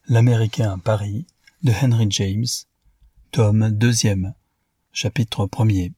L'Américain à Paris de Henry James, tome 2, chapitre 1er.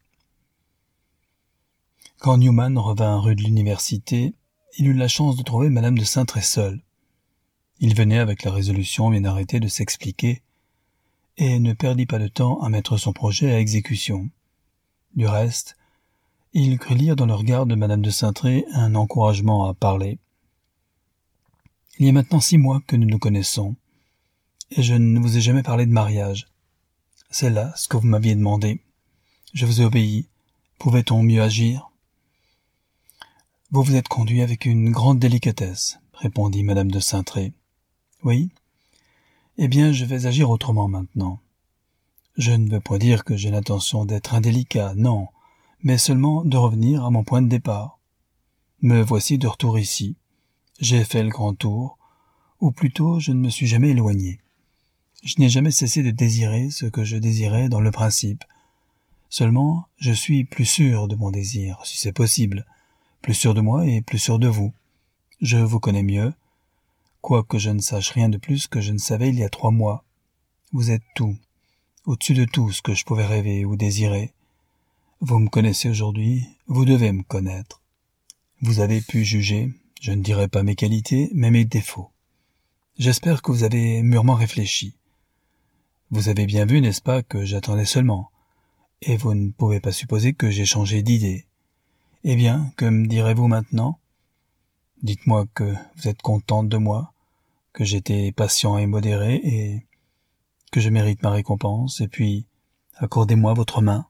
Quand Newman revint rue de l'Université, il eut la chance de trouver Madame de Saintré seule. Il venait avec la résolution bien arrêtée de s'expliquer, et ne perdit pas de temps à mettre son projet à exécution. Du reste, il crut lire dans le regard de Madame de Saintré un encouragement à parler. Il y a maintenant 6 mois que nous nous connaissons, et je ne vous ai jamais parlé de mariage. C'est là ce que vous m'aviez demandé. Je vous ai obéi. Pouvait-on mieux agir? Vous vous êtes conduit avec une grande délicatesse, répondit Madame de Saintré. Oui. Eh bien, je vais agir autrement maintenant. Je ne veux point dire que j'ai l'intention d'être indélicat, non, mais seulement de revenir à mon point de départ. Me voici de retour ici. J'ai fait le grand tour, ou plutôt je ne me suis jamais éloigné. Je n'ai jamais cessé de désirer ce que je désirais dans le principe. Seulement, je suis plus sûr de mon désir, si c'est possible, plus sûr de moi et plus sûr de vous. Je vous connais mieux, quoique je ne sache rien de plus que je ne savais il y a 3 mois. Vous êtes tout, au-dessus de tout ce que je pouvais rêver ou désirer. Vous me connaissez aujourd'hui, vous devez me connaître. Vous avez pu juger, je ne dirai pas mes qualités, mais mes défauts. J'espère que vous avez mûrement réfléchi. Vous avez bien vu, n'est-ce pas, que j'attendais seulement, et vous ne pouvez pas supposer que j'ai changé d'idée. Eh bien, que me direz-vous maintenant? Dites-moi que vous êtes contente de moi, que j'étais patient et modéré, et que je mérite ma récompense, et puis accordez-moi votre main.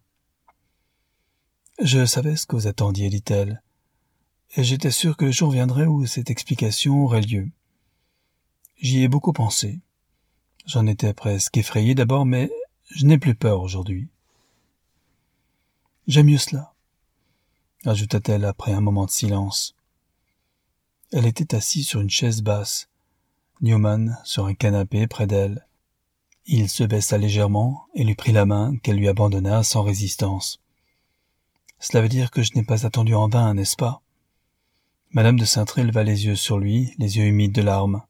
Je savais ce que vous attendiez, dit-elle, et j'étais sûr que le jour viendrait où cette explication aurait lieu. J'y ai beaucoup pensé. J'en étais presque effrayé d'abord, mais je n'ai plus peur aujourd'hui. J'aime mieux cela, ajouta-t-elle après un moment de silence. Elle était assise sur une chaise basse, Newman sur un canapé près d'elle. Il se baissa légèrement et lui prit la main qu'elle lui abandonna sans résistance. Cela veut dire que je n'ai pas attendu en vain, n'est-ce pas? Madame de Saintré leva les yeux sur lui, les yeux humides de larmes.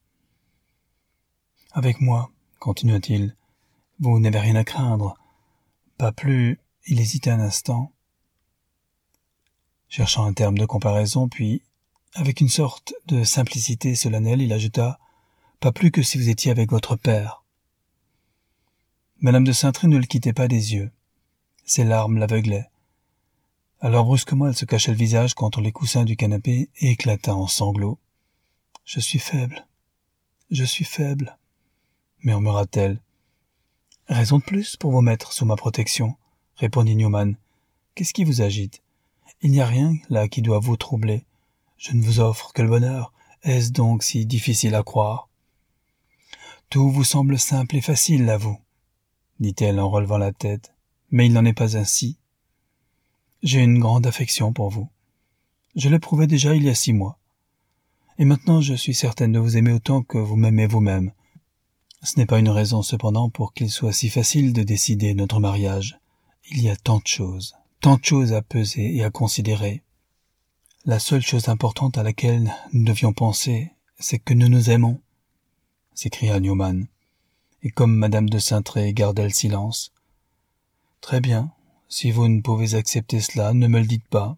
Avec moi, continua-t-il, vous n'avez rien à craindre. Pas plus. Il hésita un instant, cherchant un terme de comparaison, puis, avec une sorte de simplicité solennelle, il ajouta « Pas plus que si vous étiez avec votre père. » Madame de Saintré ne le quittait pas des yeux. Ses larmes l'aveuglaient. Alors brusquement, elle se cacha le visage contre les coussins du canapé et éclata en sanglots. « Je suis faible. Je suis faible. » murmura-t-elle. « Raison de plus pour vous mettre sous ma protection, » répondit Newman. « Qu'est-ce qui vous agite? Il n'y a rien là qui doit vous troubler. Je ne vous offre que le bonheur. Est-ce donc si difficile à croire? » « Tout vous semble simple et facile à vous, » dit-elle en relevant la tête, « mais il n'en est pas ainsi. J'ai une grande affection pour vous. Je l'ai prouvé déjà il y a 6 mois. Et maintenant je suis certaine de vous aimer autant que vous m'aimez vous-même. Ce n'est pas une raison cependant pour qu'il soit si facile de décider notre mariage. Il y a tant de choses à peser et à considérer. La seule chose importante à laquelle nous devions penser, c'est que nous nous aimons, s'écria Newman. Et comme Madame de Saintré gardait le silence. Très bien, si vous ne pouvez accepter cela, ne me le dites pas.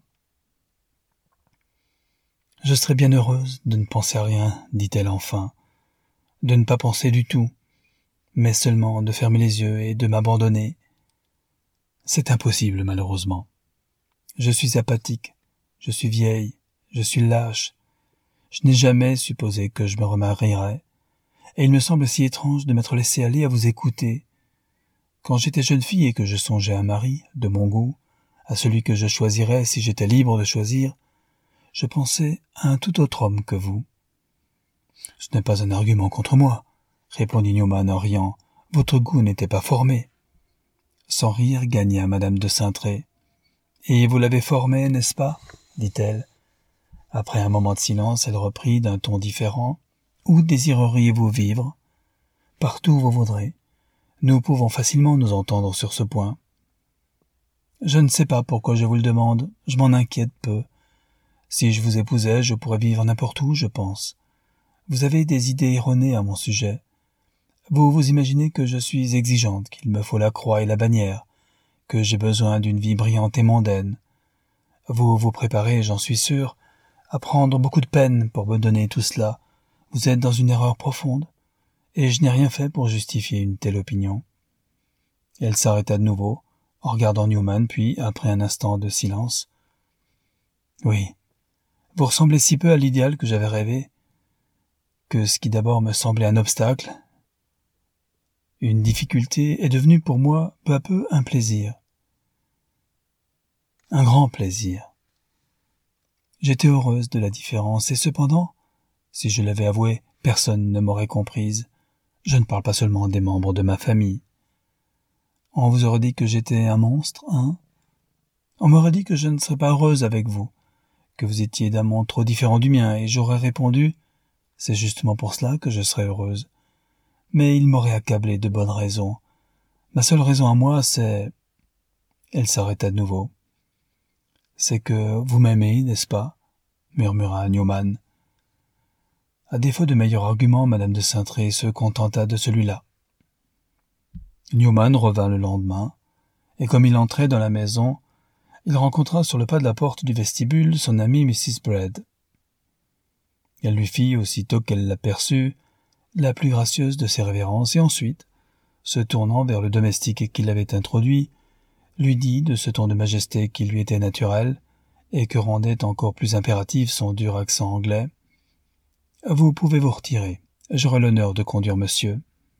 Je serais bien heureuse de ne penser à rien, dit-elle enfin, de ne pas penser du tout, mais seulement de fermer les yeux et de m'abandonner. C'est impossible, malheureusement. Je suis apathique, je suis vieille, je suis lâche. Je n'ai jamais supposé que je me remarierais, et il me semble si étrange de m'être laissé aller à vous écouter. Quand j'étais jeune fille et que je songeais à un mari, de mon goût, à celui que je choisirais si j'étais libre de choisir, je pensais à un tout autre homme que vous. Ce n'est pas un argument contre moi, répondit Newman en riant. Votre goût n'était pas formé. Sans rire gagna Madame de Saintré. Et vous l'avez formé, n'est-ce pas? dit-elle. Après un moment de silence, elle reprit d'un ton différent. Où désireriez-vous vivre? Partout où vous voudrez. Nous pouvons facilement nous entendre sur ce point. Je ne sais pas pourquoi je vous le demande, je m'en inquiète peu. Si je vous épousais, je pourrais vivre n'importe où, je pense. Vous avez des idées erronées à mon sujet. Vous vous imaginez que je suis exigeante, qu'il me faut la croix et la bannière, que j'ai besoin d'une vie brillante et mondaine. Vous vous préparez, j'en suis sûr, à prendre beaucoup de peine pour me donner tout cela. Vous êtes dans une erreur profonde, et je n'ai rien fait pour justifier une telle opinion. Elle s'arrêta de nouveau, en regardant Newman, puis, après un instant de silence, « Oui, vous ressemblez si peu à l'idéal que j'avais rêvé, que ce qui d'abord me semblait un obstacle, une difficulté, est devenu pour moi peu à peu un plaisir. Un grand plaisir. J'étais heureuse de la différence, et cependant, si je l'avais avoué, personne ne m'aurait comprise. Je ne parle pas seulement des membres de ma famille. On vous aurait dit que j'étais un monstre, hein? On m'aurait dit que je ne serais pas heureuse avec vous, que vous étiez d'un monde trop différent du mien, et j'aurais répondu « C'est justement pour cela que je serais heureuse. » Mais il m'aurait accablé de bonnes raisons. Ma seule raison à moi, c'est... Elle s'arrêta de nouveau. « C'est que vous m'aimez, n'est-ce pas ?» murmura Newman. À défaut de meilleurs arguments, madame de Saintré se contenta de celui-là. Newman revint le lendemain, et comme il entrait dans la maison, il rencontra sur le pas de la porte du vestibule son amie Mrs. Bredd. Elle lui fit, aussitôt qu'elle l'aperçut, la plus gracieuse de ses révérences, et ensuite, se tournant vers le domestique qui l'avait introduit, lui dit de ce ton de majesté qui lui était naturel, et que rendait encore plus impératif son dur accent anglais, « Vous pouvez vous retirer, j'aurai l'honneur de conduire monsieur. »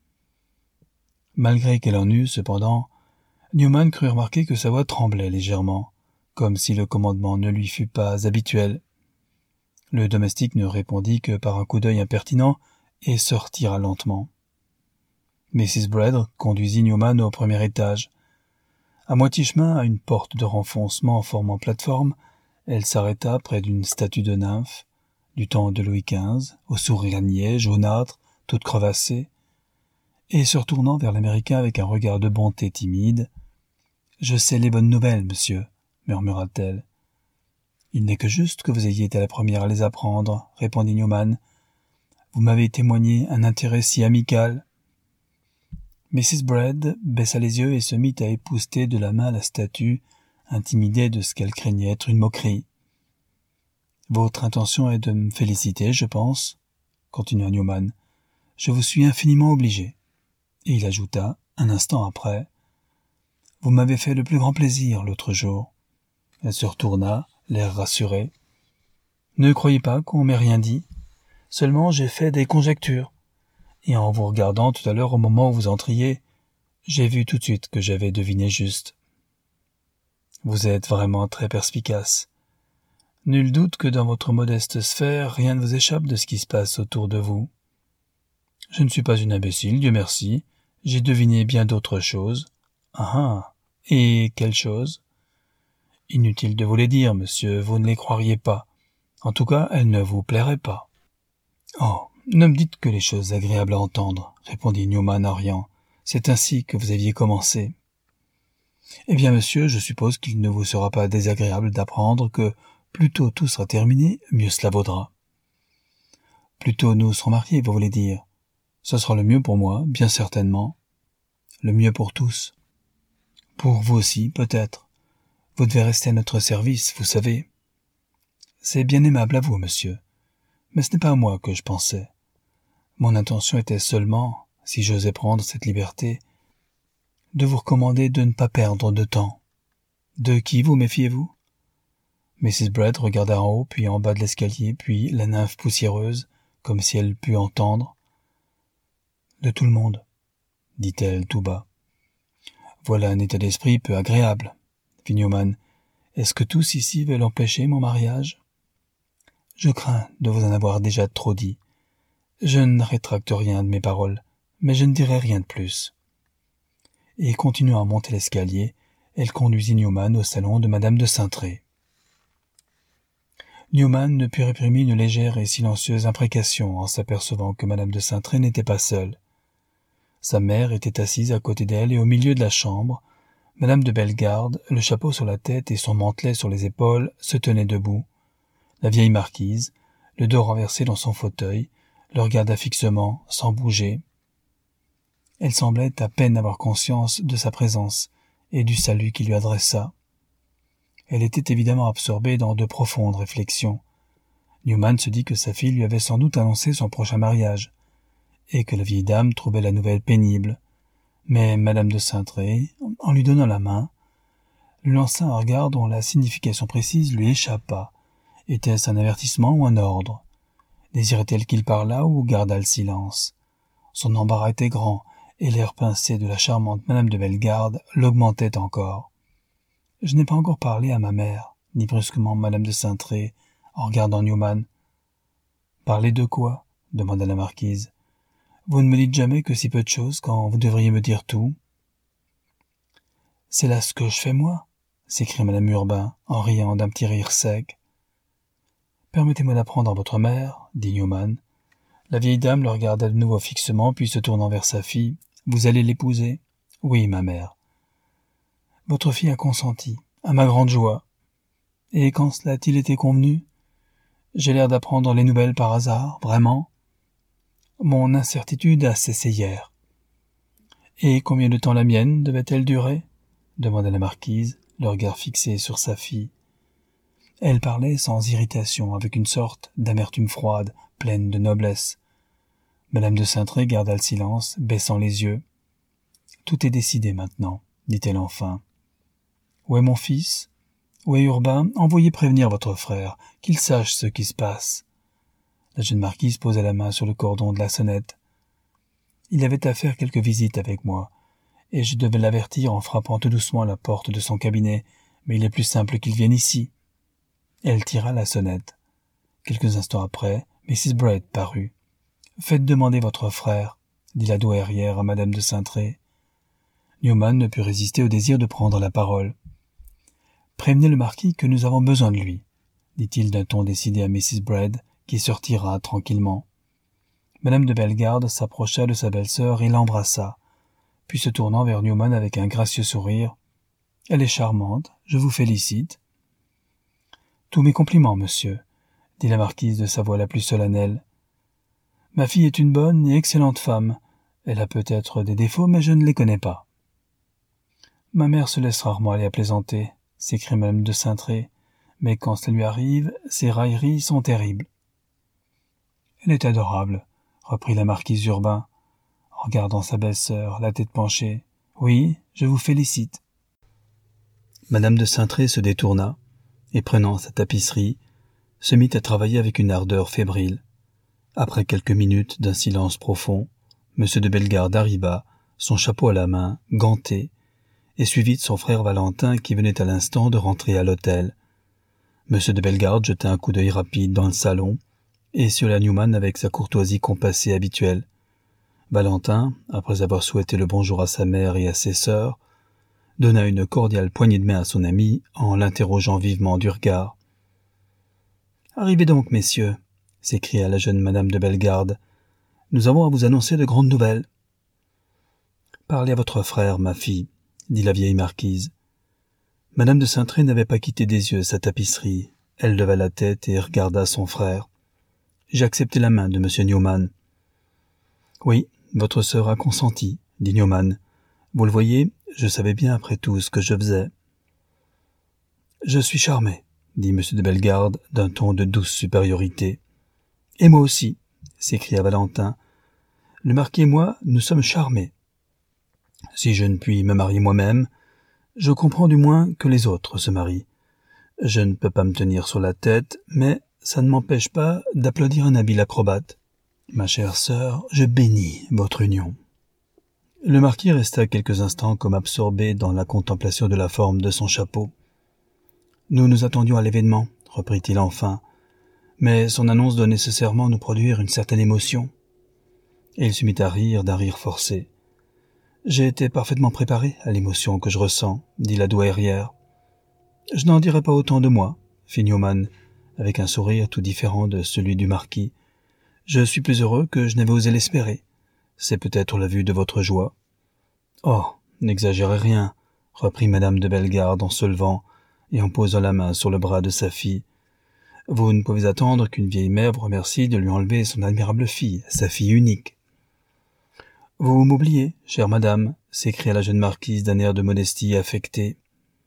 Malgré qu'elle en eût, cependant, Newman crut remarquer que sa voix tremblait légèrement, comme si le commandement ne lui fût pas habituel. Le domestique ne répondit que par un coup d'œil impertinent et se retira lentement. Mrs. Bredd conduisit Newman au premier étage. À moitié chemin, à une porte de renfoncement formant plateforme, elle s'arrêta près d'une statue de nymphe, du temps de Louis XV, au sourire niais, jaunâtre, toute crevassée, et se retournant vers l'Américain avec un regard de bonté timide, « Je sais les bonnes nouvelles, monsieur, » murmura-t-elle. « Il n'est que juste que vous ayez été la première à les apprendre, » répondit Newman. « Vous m'avez témoigné un intérêt si amical. » Mrs. Bredd baissa les yeux et se mit à épousseter de la main la statue, intimidée de ce qu'elle craignait être une moquerie. « Votre intention est de me féliciter, je pense, » continua Newman. « Je vous suis infiniment obligé. » Et il ajouta, un instant après, « Vous m'avez fait le plus grand plaisir l'autre jour. » Elle se retourna, l'air rassuré. « Ne croyez pas qu'on m'ait rien dit. Seulement j'ai fait des conjectures. Et en vous regardant tout à l'heure au moment où vous entriez, j'ai vu tout de suite que j'avais deviné juste. Vous êtes vraiment très perspicace. Nul doute que dans votre modeste sphère, rien ne vous échappe de ce qui se passe autour de vous. Je ne suis pas une imbécile, Dieu merci. J'ai deviné bien d'autres choses. Ah ah. Et quelles choses? Inutile de vous les dire, monsieur, vous ne les croiriez pas. En tout cas, elles ne vous plairaient pas. Oh, ne me dites que les choses agréables à entendre, répondit Newman en riant. C'est ainsi que vous aviez commencé. Eh bien, monsieur, je suppose qu'il ne vous sera pas désagréable d'apprendre que plus tôt tout sera terminé, mieux cela vaudra. Plus tôt nous serons mariés, vous voulez dire. Ce sera le mieux pour moi, bien certainement. Le mieux pour tous. Pour vous aussi, peut-être. Vous devez rester à notre service, vous savez. C'est bien aimable à vous, monsieur. Mais ce n'est pas à moi que je pensais. Mon intention était seulement, si j'osais prendre cette liberté, de vous recommander de ne pas perdre de temps. De qui vous méfiez-vous? Mrs. Bredd regarda en haut, puis en bas de l'escalier, puis la nymphe poussiéreuse, comme si elle pût entendre. « De tout le monde, » dit-elle tout bas. « Voilà un état d'esprit peu agréable, » fit Newman. « Est-ce que tous ici veulent empêcher mon mariage? » Je crains de vous en avoir déjà trop dit. Je ne rétracte rien de mes paroles, mais je ne dirai rien de plus. Et continuant à monter l'escalier, elle conduisit Newman au salon de madame de Saintré. Newman ne put réprimer une légère et silencieuse imprécation en s'apercevant que madame de Saintré n'était pas seule. Sa mère était assise à côté d'elle et au milieu de la chambre, madame de Bellegarde, le chapeau sur la tête et son mantelet sur les épaules, se tenait debout. La vieille marquise, le dos renversé dans son fauteuil, le regarda fixement, sans bouger. Elle semblait à peine avoir conscience de sa présence et du salut qu'il lui adressa. Elle était évidemment absorbée dans de profondes réflexions. Newman se dit que sa fille lui avait sans doute annoncé son prochain mariage, et que la vieille dame trouvait la nouvelle pénible. Mais madame de Saintré, en lui donnant la main, lui lança un regard dont la signification précise lui échappa. Était-ce un avertissement ou un ordre? Désirait-elle qu'il parlât ou gardât le silence? Son embarras était grand, et l'air pincé de la charmante madame de Bellegarde l'augmentait encore. « Je n'ai pas encore parlé à ma mère, » dit brusquement madame de Saintré, en regardant Newman. « Parler de quoi ?» demanda la marquise. « Vous ne me dites jamais que si peu de choses quand vous devriez me dire tout. »« C'est là ce que je fais moi, » s'écria madame Urbain, en riant d'un petit rire sec. « Permettez-moi d'apprendre à votre mère, » dit Newman. La vieille dame le regarda de nouveau fixement, puis se tournant vers sa fille. « Vous allez l'épouser ?»« Oui, ma mère. »« Votre fille a consenti, à ma grande joie. Et quand cela a-t-il été convenu? J'ai l'air d'apprendre les nouvelles par hasard, vraiment? Mon incertitude a cessé hier. »« Et combien de temps la mienne devait-elle durer ?» demanda la marquise, le regard fixé sur sa fille. Elle parlait sans irritation, avec une sorte d'amertume froide, pleine de noblesse. Madame de Saintré garda le silence, baissant les yeux. « Tout est décidé maintenant, » dit-elle enfin. « Où est mon fils? Où est Urbain? Envoyez prévenir votre frère, qu'il sache ce qui se passe. » La jeune marquise posa la main sur le cordon de la sonnette. « Il avait à faire quelques visites avec moi, et je devais l'avertir en frappant tout doucement à la porte de son cabinet, mais il est plus simple qu'il vienne ici. » Elle tira la sonnette. Quelques instants après, Mrs. Braid parut. « Faites demander votre frère, » dit la douairière à madame de Saintré. Newman ne put résister au désir de prendre la parole. « Prévenez le marquis que nous avons besoin de lui, » dit-il d'un ton décidé à Mrs. Braid, qui se retira tranquillement. Madame de Bellegarde s'approcha de sa belle-sœur et l'embrassa, puis se tournant vers Newman avec un gracieux sourire. « Elle est charmante, je vous félicite. »« Tous mes compliments, monsieur, » dit la marquise de sa voix la plus solennelle. « Ma fille est une bonne et excellente femme. Elle a peut-être des défauts, mais je ne les connais pas. »« Ma mère se laisse rarement aller à plaisanter, » s'écrie madame de Saintré, « mais quand cela lui arrive, ses railleries sont terribles. »« Elle est adorable, » reprit la marquise Urbain, en regardant sa belle-sœur, la tête penchée. « Oui, je vous félicite. » Madame de Saintré se détourna, et prenant sa tapisserie, se mit à travailler avec une ardeur fébrile. Après quelques minutes d'un silence profond, M. de Bellegarde arriva, son chapeau à la main, ganté, et suivi de son frère Valentin qui venait à l'instant de rentrer à l'hôtel. M. de Bellegarde jeta un coup d'œil rapide dans le salon, et sur la Newman avec sa courtoisie compassée habituelle. Valentin, après avoir souhaité le bonjour à sa mère et à ses sœurs, donna une cordiale poignée de main à son ami en l'interrogeant vivement du regard. « Arrivez donc, messieurs, » s'écria la jeune madame de Bellegarde. « Nous avons à vous annoncer de grandes nouvelles. »« Parlez à votre frère, ma fille, » dit la vieille marquise. Madame de Saintré n'avait pas quitté des yeux sa tapisserie. Elle leva la tête et regarda son frère. « J'ai accepté la main de M. Newman. »« Oui, votre sœur a consenti, » dit Newman. « Vous le voyez, je savais bien après tout ce que je faisais. »« Je suis charmé, » dit M. de Bellegarde d'un ton de douce supériorité. « Et moi aussi, » s'écria Valentin. « Le marquis et moi, nous sommes charmés. Si je ne puis me marier moi-même, je comprends du moins que les autres se marient. Je ne peux pas me tenir sur la tête, mais ça ne m'empêche pas d'applaudir un habile acrobate. Ma chère sœur, je bénis votre union. » Le marquis resta quelques instants comme absorbé dans la contemplation de la forme de son chapeau. « Nous nous attendions à l'événement, » reprit-il enfin, « mais son annonce doit nécessairement nous produire une certaine émotion. » Et il se mit à rire d'un rire forcé. « J'ai été parfaitement préparé à l'émotion que je ressens, » dit la douairière. « Je n'en dirai pas autant de moi, » fit Newman, avec un sourire tout différent de celui du marquis. « Je suis plus heureux que je n'avais osé l'espérer. C'est peut-être la vue de votre joie. »« Oh, n'exagérez rien, » reprit madame de Bellegarde en se levant et en posant la main sur le bras de sa fille. « Vous ne pouvez attendre qu'une vieille mère vous remercie de lui enlever son admirable fille, sa fille unique. » « Vous m'oubliez, chère madame, s'écria la jeune marquise d'un air de modestie affectée.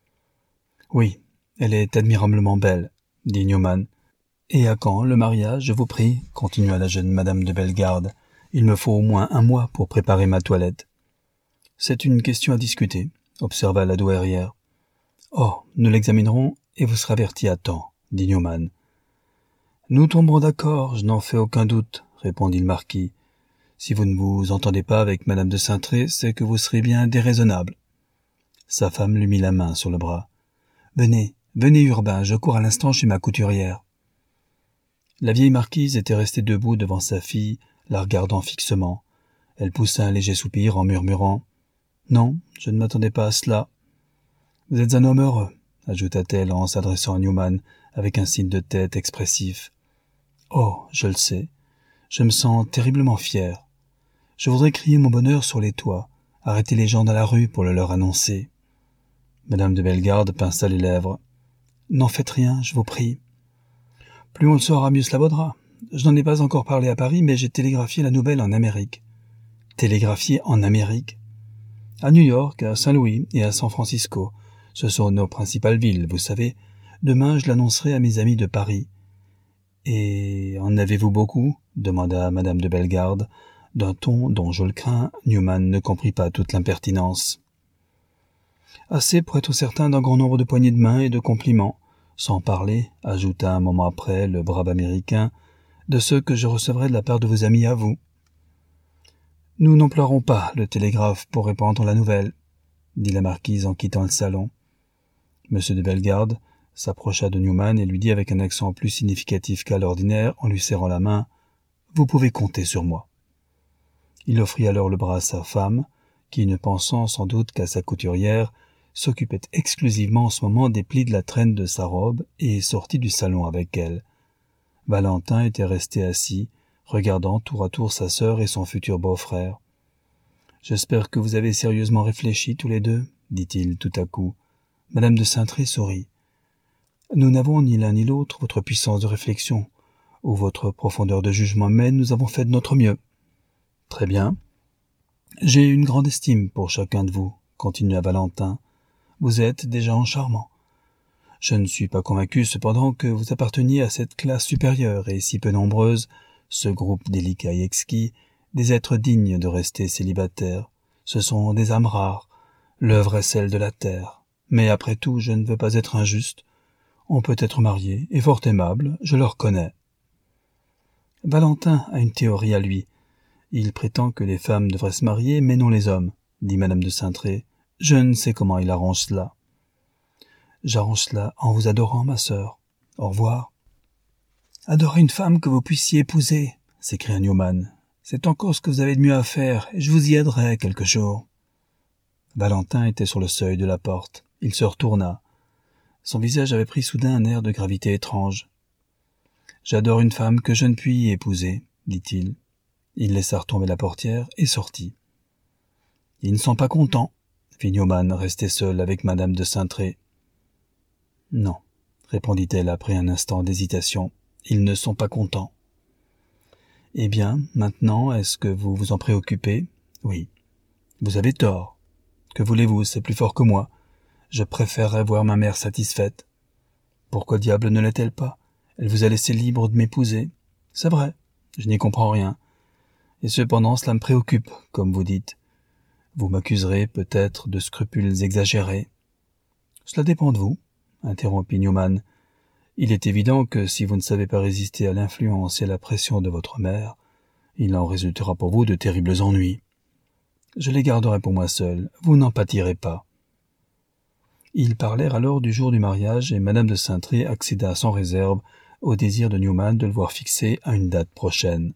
Oui, elle est admirablement belle, dit Newman. Et à quand le mariage, je vous prie, continua la jeune madame de Bellegarde. Il me faut au moins 1 mois pour préparer ma toilette. C'est une question à discuter, observa la douairière. Oh, nous l'examinerons et vous serez averti à temps, dit Newman. Nous tomberons d'accord, je n'en fais aucun doute, répondit le marquis. Si vous ne vous entendez pas avec madame de Saintré, c'est que vous serez bien déraisonnable. Sa femme lui mit la main sur le bras. Venez, venez Urbain, je cours à l'instant chez ma couturière. La vieille marquise était restée debout devant sa fille, la regardant fixement. Elle poussa un léger soupir en murmurant « Non, je ne m'attendais pas à cela. »« Vous êtes un homme heureux, » ajouta-t-elle en s'adressant à Newman avec un signe de tête expressif. « Oh, je le sais. Je me sens terriblement fier. Je voudrais crier mon bonheur sur les toits, arrêter les gens dans la rue pour le leur annoncer. » Madame de Bellegarde pinça les lèvres. « N'en faites rien, je vous prie. » Plus on le saura, mieux cela vaudra. Je n'en ai pas encore parlé à Paris, mais j'ai télégraphié la nouvelle en Amérique. Télégraphié en Amérique? À New York, à Saint-Louis et à San Francisco. Ce sont nos principales villes, vous savez. Demain, je l'annoncerai à mes amis de Paris. Et en avez-vous beaucoup? Demanda madame de Bellegarde, d'un ton dont, je le crains, Newman ne comprit pas toute l'impertinence. Assez pour être certain d'un grand nombre de poignées de main et de compliments, sans parler, ajouta un moment après le brave Américain, de ceux que je recevrai de la part de vos amis à vous. Nous n'emploierons pas le télégraphe pour répandre la nouvelle, dit la marquise en quittant le salon. Monsieur de Bellegarde s'approcha de Newman et lui dit avec un accent plus significatif qu'à l'ordinaire, en lui serrant la main, « Vous pouvez compter sur moi. » Il offrit alors le bras à sa femme, qui, ne pensant sans doute qu'à sa couturière, s'occupait exclusivement en ce moment des plis de la traîne de sa robe et sortit du salon avec elle. Valentin était resté assis, regardant tour à tour sa sœur et son futur beau-frère. « J'espère que vous avez sérieusement réfléchi tous les deux, » dit-il tout à coup. Madame de Saintré sourit. « Nous n'avons ni l'un ni l'autre votre puissance de réflexion ou votre profondeur de jugement, mais nous avons fait de notre mieux. »« Très bien. J'ai une grande estime pour chacun de vous, » continua Valentin. « Vous êtes des gens charmants. Je ne suis pas convaincu cependant que vous apparteniez à cette classe supérieure et si peu nombreuse, ce groupe délicat et exquis, des êtres dignes de rester célibataires. Ce sont des âmes rares. L'œuvre est celle de la terre. Mais après tout, je ne veux pas être injuste. On peut être marié et fort aimable, je le reconnais. » Valentin a une théorie à lui. Il prétend que les femmes devraient se marier, mais non les hommes, dit madame de Saintré. Je ne sais comment il arrange cela. J'arrange cela en vous adorant, ma sœur. Au revoir. Adorer une femme que vous puissiez épouser, s'écria Newman. C'est encore ce que vous avez de mieux à faire, et je vous y aiderai quelque jour. Valentin était sur le seuil de la porte. Il se retourna. Son visage avait pris soudain un air de gravité étrange. « J'adore une femme que je ne puis épouser, » dit-il. Il laissa retomber la portière et sortit. « Ils ne sont pas contents, » fit Newman, resté seul avec madame de Saintré. « Non, » répondit-elle après un instant d'hésitation, « ils ne sont pas contents. »« Eh bien, maintenant, est-ce que vous vous en préoccupez ? » ?»« Oui. »« Vous avez tort. Que voulez-vous, c'est plus fort que moi. Je préférerais voir ma mère satisfaite. Pourquoi diable ne l'est-elle pas ? Elle vous a laissé libre de m'épouser. C'est vrai, je n'y comprends rien. Et cependant, cela me préoccupe, comme vous dites. Vous m'accuserez peut-être de scrupules exagérés. Cela dépend de vous, interrompit Newman. Il est évident que si vous ne savez pas résister à l'influence et à la pression de votre mère, il en résultera pour vous de terribles ennuis. Je les garderai pour moi seul, vous n'en pâtirez pas. Ils parlèrent alors du jour du mariage et madame de Saintré accéda sans réserve au désir de Newman de le voir fixé à une date prochaine.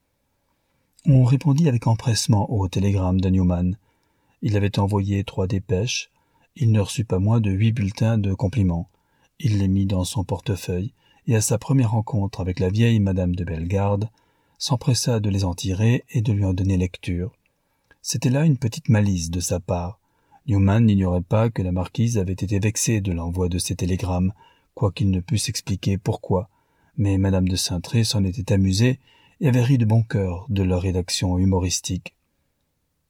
On répondit avec empressement au télégramme de Newman. Il avait envoyé 3 dépêches. Il ne reçut pas moins de 8 bulletins de compliments. Il les mit dans son portefeuille et à sa première rencontre avec la vieille madame de Bellegarde, s'empressa de les en tirer et de lui en donner lecture. C'était là une petite malice de sa part. Newman n'ignorait pas que la marquise avait été vexée de l'envoi de ces télégrammes, quoiqu'il ne pût s'expliquer pourquoi, mais madame de Saintré s'en était amusée et avait ri de bon cœur de leur rédaction humoristique.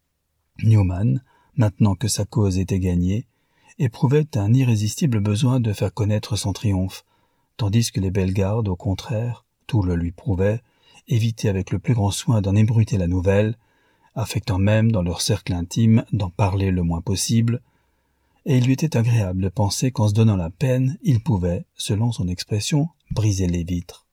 Newman, maintenant que sa cause était gagnée, éprouvait un irrésistible besoin de faire connaître son triomphe, tandis que les Bellegarde, au contraire, tout le lui prouvait, évitaient avec le plus grand soin d'en ébruiter la nouvelle, affectant même dans leur cercle intime d'en parler le moins possible, et il lui était agréable de penser qu'en se donnant la peine, il pouvait, selon son expression, briser les vitres.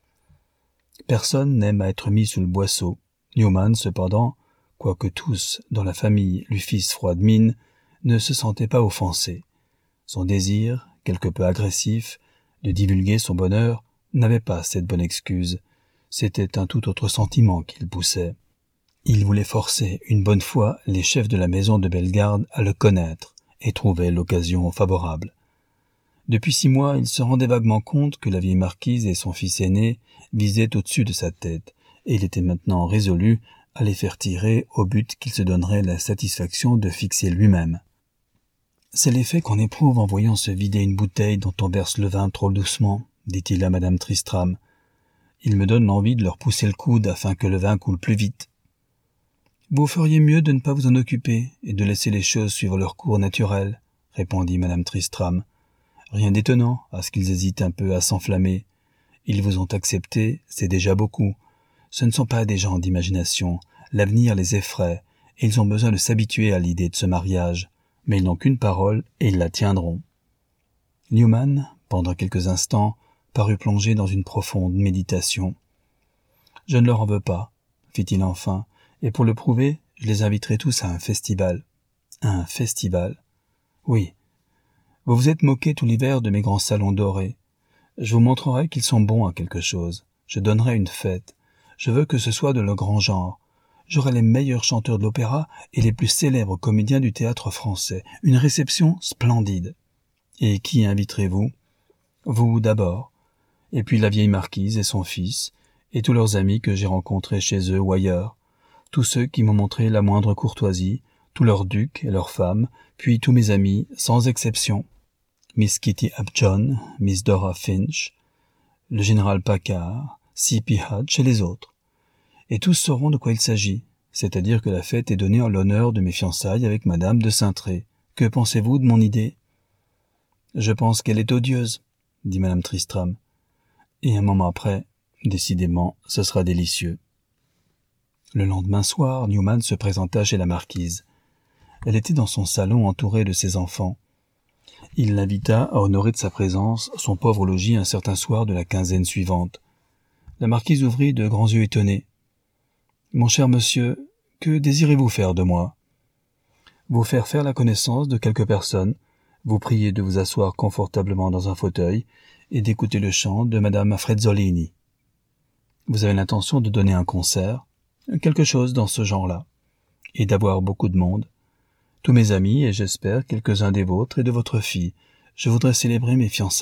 Personne n'aime à être mis sous le boisseau. Newman, cependant, quoique tous, dans la famille, lui fissent froide mine, ne se sentait pas offensé. Son désir, quelque peu agressif, de divulguer son bonheur, n'avait pas cette bonne excuse. C'était un tout autre sentiment qu'il poussait. Il voulait forcer une bonne fois les chefs de la maison de Bellegarde à le connaître, et trouvait l'occasion favorable. Depuis 6 mois, il se rendait vaguement compte que la vieille marquise et son fils aîné visaient au-dessus de sa tête, et il était maintenant résolu à les faire tirer au but qu'il se donnerait la satisfaction de fixer lui-même. C'est l'effet qu'on éprouve en voyant se vider une bouteille dont on verse le vin trop doucement, dit-il à madame Tristram. Il me donne l'envie de leur pousser le coude afin que le vin coule plus vite. Vous feriez mieux de ne pas vous en occuper et de laisser les choses suivre leur cours naturel, répondit madame Tristram. Rien d'étonnant à ce qu'ils hésitent un peu à s'enflammer. Ils vous ont accepté, c'est déjà beaucoup. Ce ne sont pas des gens d'imagination, l'avenir les effraie, et ils ont besoin de s'habituer à l'idée de ce mariage. Mais ils n'ont qu'une parole, et ils la tiendront. Newman, pendant quelques instants, parut plongé dans une profonde méditation. « Je ne leur en veux pas, fit-il enfin, et pour le prouver, je les inviterai tous à un festival. »« Un festival ? Oui. Vous vous êtes moqué tout l'hiver de mes grands salons dorés. Je vous montrerai qu'ils sont bons à quelque chose. Je donnerai une fête. Je veux que ce soit de le grand genre. J'aurai les meilleurs chanteurs de l'opéra et les plus célèbres comédiens du théâtre français. Une réception splendide. Et qui inviterez-vous ? Vous d'abord, et puis la vieille marquise et son fils, et tous leurs amis que j'ai rencontrés chez eux ou ailleurs, tous ceux qui m'ont montré la moindre courtoisie, tous leurs ducs et leurs femmes, puis tous mes amis, sans exception. Miss Kitty Upjohn, Miss Dora Finch, le général Paccard, C.P. Hodge et les autres. Et tous sauront de quoi il s'agit, c'est-à-dire que la fête est donnée en l'honneur de mes fiançailles avec madame de Saintré. Que pensez-vous de mon idée ? Je pense qu'elle est odieuse, dit madame Tristram. Et un moment après, décidément, ce sera délicieux. Le lendemain soir, Newman se présenta chez la marquise. Elle était dans son salon entourée de ses enfants. Il l'invita à honorer de sa présence son pauvre logis un certain soir de la quinzaine suivante. La marquise ouvrit de grands yeux étonnés. « Mon cher monsieur, que désirez-vous faire de moi ?»« Vous faire la connaissance de quelques personnes, vous prier de vous asseoir confortablement dans un fauteuil et d'écouter le chant de madame Frezzolini. Vous avez l'intention de donner un concert, quelque chose dans ce genre-là, et d'avoir beaucoup de monde. Tous mes amis, et j'espère quelques-uns des vôtres et de votre fille, je voudrais célébrer mes fiançailles. »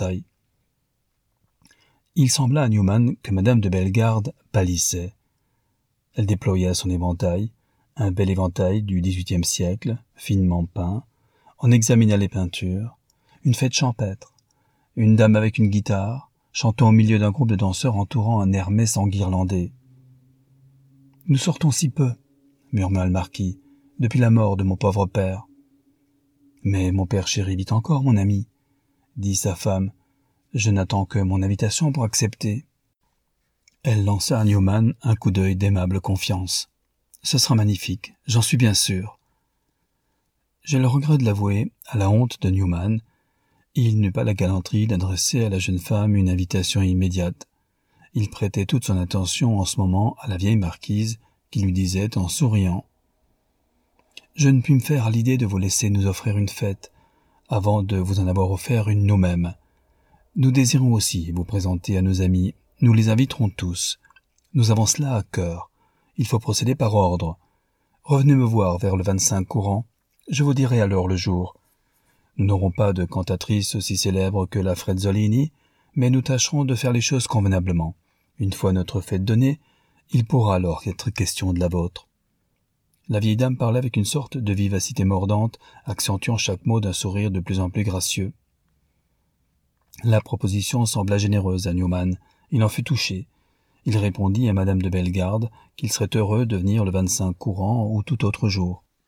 Il sembla à Newman que madame de Bellegarde pâlissait. Elle déploya son éventail, un bel éventail du XVIIIe siècle, finement peint, en examina les peintures, une fête champêtre, une dame avec une guitare, chantant au milieu d'un groupe de danseurs entourant un Hermès enguirlandé. « Nous sortons si peu, » murmura le marquis, « depuis la mort de mon pauvre père. »« Mais mon père chéri vit encore, mon ami, » dit sa femme. « Je n'attends que mon invitation pour accepter. » Elle lança à Newman un coup d'œil d'aimable confiance. « Ce sera magnifique, j'en suis bien sûr. » J'ai le regret de l'avouer, à la honte de Newman, il n'eut pas la galanterie d'adresser à la jeune femme une invitation immédiate. Il prêtait toute son attention en ce moment à la vieille marquise, qui lui disait en souriant « Je ne puis me faire à l'idée de vous laisser nous offrir une fête, avant de vous en avoir offert une nous-mêmes. Nous désirons aussi vous présenter à nos amis, nous les inviterons tous. Nous avons cela à cœur. Il faut procéder par ordre. Revenez me voir vers le 25 courant, je vous dirai alors le jour. Nous n'aurons pas de cantatrice aussi célèbre que la Frezzolini, mais nous tâcherons de faire les choses convenablement. Une fois notre fête donnée, il pourra alors être question de la vôtre. » La vieille dame parlait avec une sorte de vivacité mordante, accentuant chaque mot d'un sourire de plus en plus gracieux. La proposition sembla généreuse à Newman. Il en fut touché. Il répondit à madame de Bellegarde qu'il serait heureux de venir le 25 courant ou tout autre jour.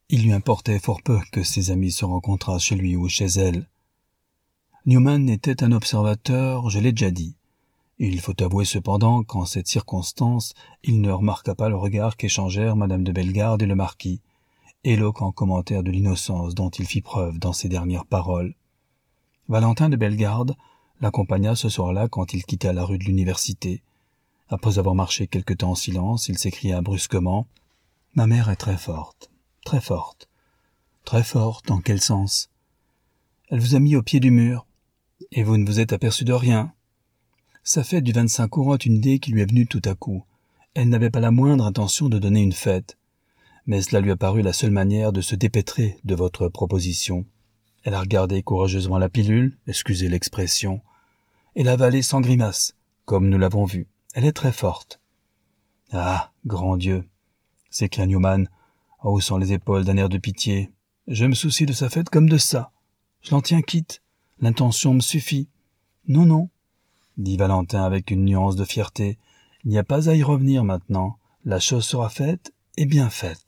Il lui importait fort peu que ses amis se rencontrassent chez lui ou chez elle. Newman était un observateur, je l'ai déjà dit. Il faut avouer cependant qu'en cette circonstance, il ne remarqua pas le regard qu'échangèrent madame de Bellegarde et le marquis, éloquent commentaire de l'innocence dont il fit preuve dans ses dernières paroles. Valentin de Bellegarde l'accompagna ce soir-là quand il quitta la rue de l'Université. Après avoir marché quelque temps en silence, il s'écria brusquement « Ma mère est très forte, très forte. »« Très forte, en quel sens ?»« Elle vous a mis au pied du mur, et vous ne vous êtes aperçu de rien. Sa fête du 25 août est une idée qui lui est venue tout à coup. Elle n'avait pas la moindre intention de donner une fête. Mais cela lui a paru la seule manière de se dépêtrer de votre proposition. Elle a regardé courageusement la pilule, excusez l'expression, et l'a avalée sans grimace, comme nous l'avons vu. Elle est très forte. »« Ah, grand Dieu !» s'écria Newman, en haussant les épaules d'un air de pitié. « Je me soucie de sa fête comme de ça. Je l'en tiens quitte. L'intention me suffit. »« Non, non, » dit Valentin avec une nuance de fierté. « Il n'y a pas à y revenir maintenant. La chose sera faite et bien faite. »